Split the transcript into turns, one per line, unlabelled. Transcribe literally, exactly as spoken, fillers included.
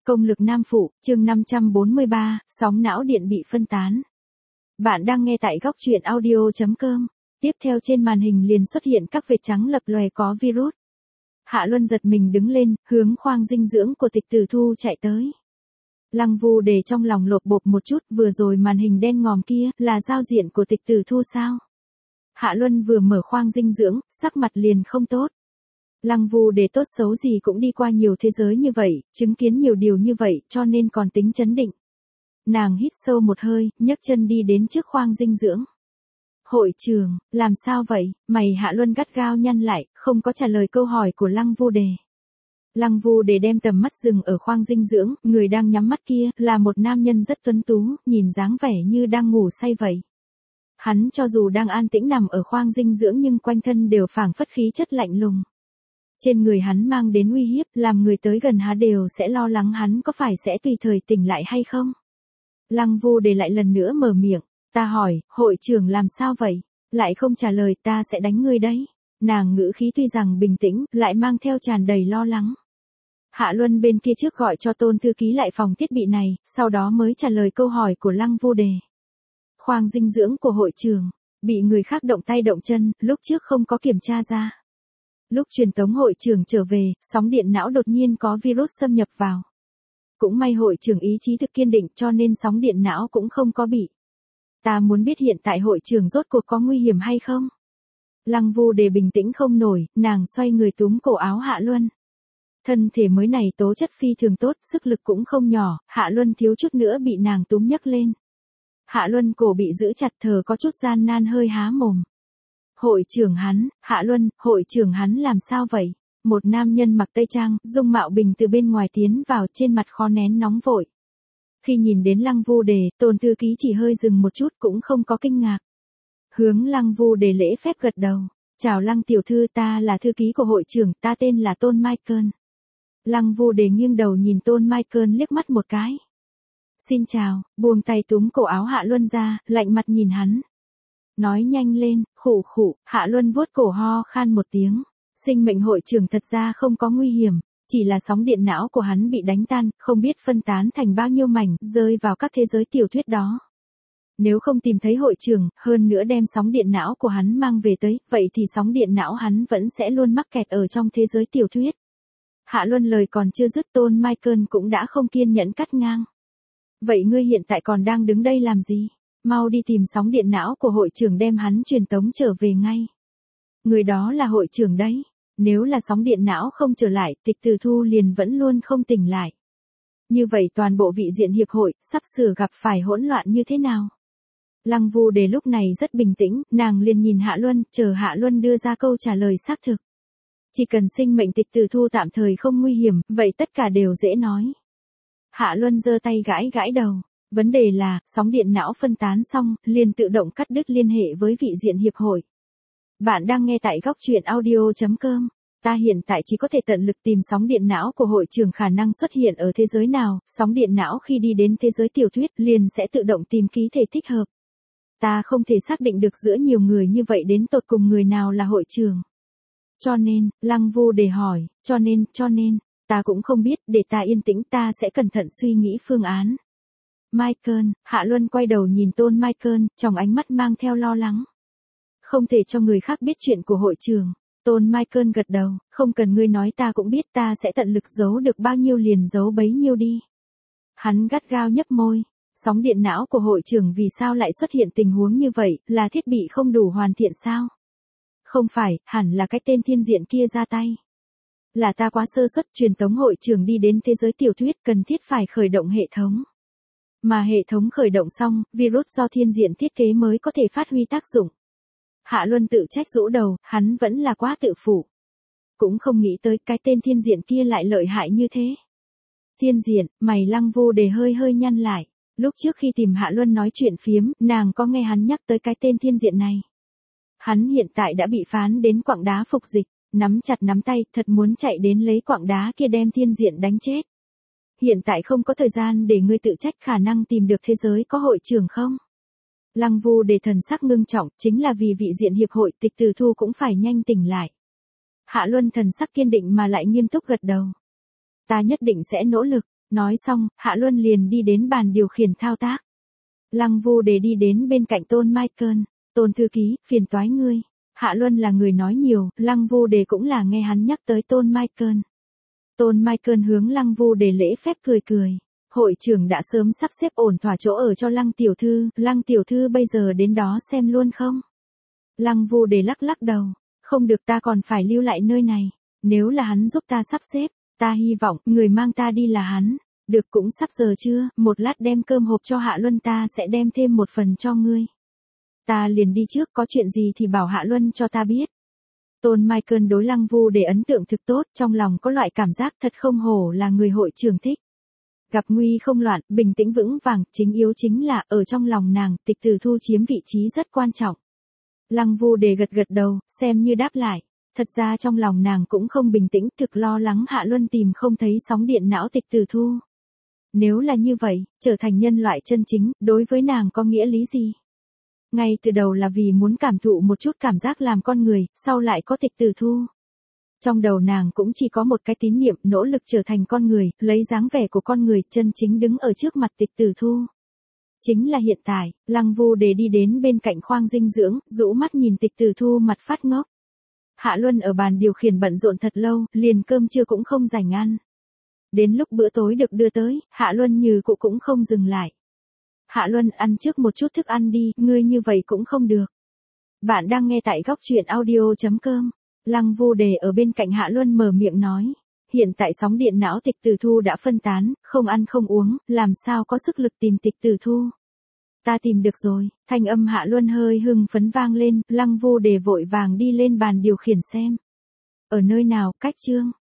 Công lực nam phụ, chương năm trăm bốn mươi ba, sóng não điện bị phân tán. Bạn đang nghe tại góc truyện audio chấm com. Tiếp theo trên màn hình liền xuất hiện các vệt trắng lập lòe có virus. Hạ Luân giật mình đứng lên, hướng khoang dinh dưỡng của Tịch Tử Thu chạy tới. Lăng Vu Đề trong lòng lột bột một chút, vừa rồi màn hình đen ngòm kia là giao diện của Tịch Tử Thu sao? Hạ Luân vừa mở khoang dinh dưỡng, sắc mặt liền không tốt. Lăng Vu Đề tốt xấu gì cũng đi qua nhiều thế giới như vậy, chứng kiến nhiều điều như vậy, cho nên còn tính chấn định. Nàng hít sâu một hơi, nhấc chân đi đến trước khoang dinh dưỡng. Hội trưởng, làm sao vậy? Mày Hạ Luân gắt gao nhăn lại, không có trả lời câu hỏi của Lăng Vu Đề. Lăng Vu Đề đem tầm mắt dừng ở khoang dinh dưỡng, người đang nhắm mắt kia là một nam nhân rất tuấn tú, nhìn dáng vẻ như đang ngủ say vậy. Hắn cho dù đang an tĩnh nằm ở khoang dinh dưỡng nhưng quanh thân đều phảng phất khí chất lạnh lùng. Trên người hắn mang đến uy hiếp, làm người tới gần hắn đều sẽ lo lắng hắn có phải sẽ tùy thời tỉnh lại hay không. Lăng Vu Đề lại lần nữa mở miệng, ta hỏi, hội trưởng làm sao vậy? Lại không trả lời, ta sẽ đánh ngươi đấy. Nàng ngữ khí tuy rằng bình tĩnh, lại mang theo tràn đầy lo lắng. Hạ Luân bên kia trước gọi cho Tôn thư ký lại phòng thiết bị này, sau đó mới trả lời câu hỏi của Lăng Vu Đề. Khoang dinh dưỡng của hội trưởng, bị người khác động tay động chân, lúc trước không có kiểm tra ra. Lúc truyền tống hội trưởng trở về, sóng điện não đột nhiên có virus xâm nhập vào. Cũng may hội trưởng ý chí thực kiên định cho nên sóng điện não cũng không có bị. Ta muốn biết hiện tại hội trưởng rốt cuộc có nguy hiểm hay không? Lăng Vu Đề bình tĩnh không nổi, nàng xoay người túm cổ áo Hạ Luân. Thân thể mới này tố chất phi thường tốt, sức lực cũng không nhỏ, Hạ Luân thiếu chút nữa bị nàng túm nhấc lên. Hạ Luân cổ bị giữ chặt thở có chút gian nan hơi há mồm. Hội trưởng hắn, Hạ Luân, hội trưởng hắn làm sao vậy? Một nam nhân mặc tây trang, dung mạo bình từ bên ngoài tiến vào trên mặt khó nén nóng vội. Khi nhìn đến Lăng Vu Đề, Tôn thư ký chỉ hơi dừng một chút cũng không có kinh ngạc. Hướng Lăng Vu Đề lễ phép gật đầu. Chào Lăng tiểu thư, ta là thư ký của hội trưởng, ta tên là Tôn Michael. Lăng Vu Đề nghiêng đầu nhìn Tôn Michael liếc mắt một cái. Xin chào, buông tay túm cổ áo Hạ Luân ra, lạnh mặt nhìn hắn. Nói nhanh lên, khụ khụ, Hạ Luân vuốt cổ ho khan một tiếng. Sinh mệnh hội trưởng thật ra không có nguy hiểm, chỉ là sóng điện não của hắn bị đánh tan, không biết phân tán thành bao nhiêu mảnh, rơi vào các thế giới tiểu thuyết đó. Nếu không tìm thấy hội trưởng, hơn nữa đem sóng điện não của hắn mang về tới, vậy thì sóng điện não hắn vẫn sẽ luôn mắc kẹt ở trong thế giới tiểu thuyết. Hạ Luân lời còn chưa dứt, Tôn Michael cũng đã không kiên nhẫn cắt ngang. Vậy ngươi hiện tại còn đang đứng đây làm gì? Mau đi tìm sóng điện não của hội trưởng đem hắn truyền tống trở về ngay. Người đó là hội trưởng đấy. Nếu là sóng điện não không trở lại, Tịch Tử Thu liền vẫn luôn không tỉnh lại. Như vậy toàn bộ vị diện hiệp hội, sắp sửa gặp phải hỗn loạn như thế nào? Lăng Vu Đề lúc này rất bình tĩnh, nàng liền nhìn Hạ Luân, chờ Hạ Luân đưa ra câu trả lời xác thực. Chỉ cần sinh mệnh Tịch Tử Thu tạm thời không nguy hiểm, vậy tất cả đều dễ nói. Hạ Luân giơ tay gãi gãi đầu. Vấn đề là, sóng điện não phân tán xong, liền tự động cắt đứt liên hệ với vị diện hiệp hội. Bạn đang nghe tại góc truyện audio chấm com. Ta hiện tại chỉ có thể tận lực tìm sóng điện não của hội trưởng khả năng xuất hiện ở thế giới nào, sóng điện não khi đi đến thế giới tiểu thuyết liền sẽ tự động tìm ký thể thích hợp. Ta không thể xác định được giữa nhiều người như vậy đến tột cùng người nào là hội trưởng. Cho nên, Lăng Vu Đề hỏi, cho nên, cho nên, ta cũng không biết, để ta yên tĩnh ta sẽ cẩn thận suy nghĩ phương án. Michael, Hạ Luân quay đầu nhìn Tôn Michael, trong ánh mắt mang theo lo lắng. Không thể cho người khác biết chuyện của hội trưởng. Tôn Michael gật đầu, không cần ngươi nói ta cũng biết, ta sẽ tận lực giấu được bao nhiêu liền giấu bấy nhiêu đi. Hắn gắt gao nhấp môi, sóng điện não của hội trưởng vì sao lại xuất hiện tình huống như vậy, là thiết bị không đủ hoàn thiện sao? Không phải, hẳn là cái tên thiên diện kia ra tay. Là ta quá sơ suất, truyền tống hội trưởng đi đến thế giới tiểu thuyết cần thiết phải khởi động hệ thống. Mà hệ thống khởi động xong, virus do thiên diện thiết kế mới có thể phát huy tác dụng. Hạ Luân tự trách rũ đầu, hắn vẫn là quá tự phụ. Cũng không nghĩ tới cái tên thiên diện kia lại lợi hại như thế. Thiên diện, mày Lăng Vu Đề hơi hơi nhăn lại. Lúc trước khi tìm Hạ Luân nói chuyện phiếm, nàng có nghe hắn nhắc tới cái tên thiên diện này. Hắn hiện tại đã bị phán đến quặng đá phục dịch, nắm chặt nắm tay, thật muốn chạy đến lấy quặng đá kia đem thiên diện đánh chết. Hiện tại không có thời gian để ngươi tự trách, khả năng tìm được thế giới có hội trưởng không? Lăng Vu Đề thần sắc ngưng trọng, chính là vì vị diện hiệp hội, Tịch Tử Thu cũng phải nhanh tỉnh lại. Hạ Luân thần sắc kiên định mà lại nghiêm túc gật đầu. Ta nhất định sẽ nỗ lực, Nói xong, Hạ Luân liền đi đến bàn điều khiển thao tác. Lăng Vu Đề đi đến bên cạnh Tôn Michael. Tôn thư ký, phiền toái ngươi. Hạ Luân là người nói nhiều, Lăng Vu Đề cũng là nghe hắn nhắc tới Tôn Michael. Tôn Michael hướng Lăng Vu Đề lễ phép cười cười. Hội trưởng đã sớm sắp xếp ổn thỏa chỗ ở cho Lăng tiểu thư, Lăng tiểu thư bây giờ đến đó xem luôn không? Lăng Vu Đề lắc lắc đầu. Không được, ta còn phải lưu lại nơi này. Nếu là hắn giúp ta sắp xếp, ta hy vọng người mang ta đi là hắn. Được, cũng sắp giờ chưa, một lát đem cơm hộp cho Hạ Luân, ta sẽ đem thêm một phần cho ngươi. Ta liền đi trước, có chuyện gì thì bảo Hạ Luân cho ta biết. Tôn Michael đối Lăng Vu Đề ấn tượng thực tốt, trong lòng có loại cảm giác thật không hổ là người hội trưởng thích. Gặp nguy không loạn, bình tĩnh vững vàng, chính yếu chính là, ở trong lòng nàng, Tịch Tử Thu chiếm vị trí rất quan trọng. Lăng Vu Đề gật gật đầu, xem như đáp lại. Thật ra trong lòng nàng cũng không bình tĩnh, thực lo lắng Hạ Luân tìm không thấy sóng điện não Tịch Tử Thu. Nếu là như vậy, trở thành nhân loại chân chính, đối với nàng có nghĩa lý gì? Ngay từ đầu là vì muốn cảm thụ một chút cảm giác làm con người, sau lại có Tịch Tử Thu. Trong đầu nàng cũng chỉ có một cái tín niệm, nỗ lực trở thành con người, lấy dáng vẻ của con người, chân chính đứng ở trước mặt Tịch Tử Thu. Chính là hiện tại, Lăng Vu Đề đi đến bên cạnh khoang dinh dưỡng, rũ mắt nhìn Tịch Tử Thu mặt phát ngốc. Hạ Luân ở bàn điều khiển bận rộn thật lâu, liền cơm trưa cũng không rảnh ăn. Đến lúc bữa tối được đưa tới, Hạ Luân như cũ cũng không dừng lại. Hạ Luân, ăn trước một chút thức ăn đi, ngươi như vậy cũng không được. Bạn đang nghe tại góc truyện audio chấm com. Lăng Vu Đề ở bên cạnh Hạ Luân mở miệng nói. Hiện tại sóng điện não Tịch Tử Thu đã phân tán, không ăn không uống, làm sao có sức lực tìm Tịch Tử Thu. Ta tìm được rồi, thanh âm Hạ Luân hơi hưng phấn vang lên, Lăng Vu Đề vội vàng đi lên bàn điều khiển xem. Ở nơi nào, cách chương.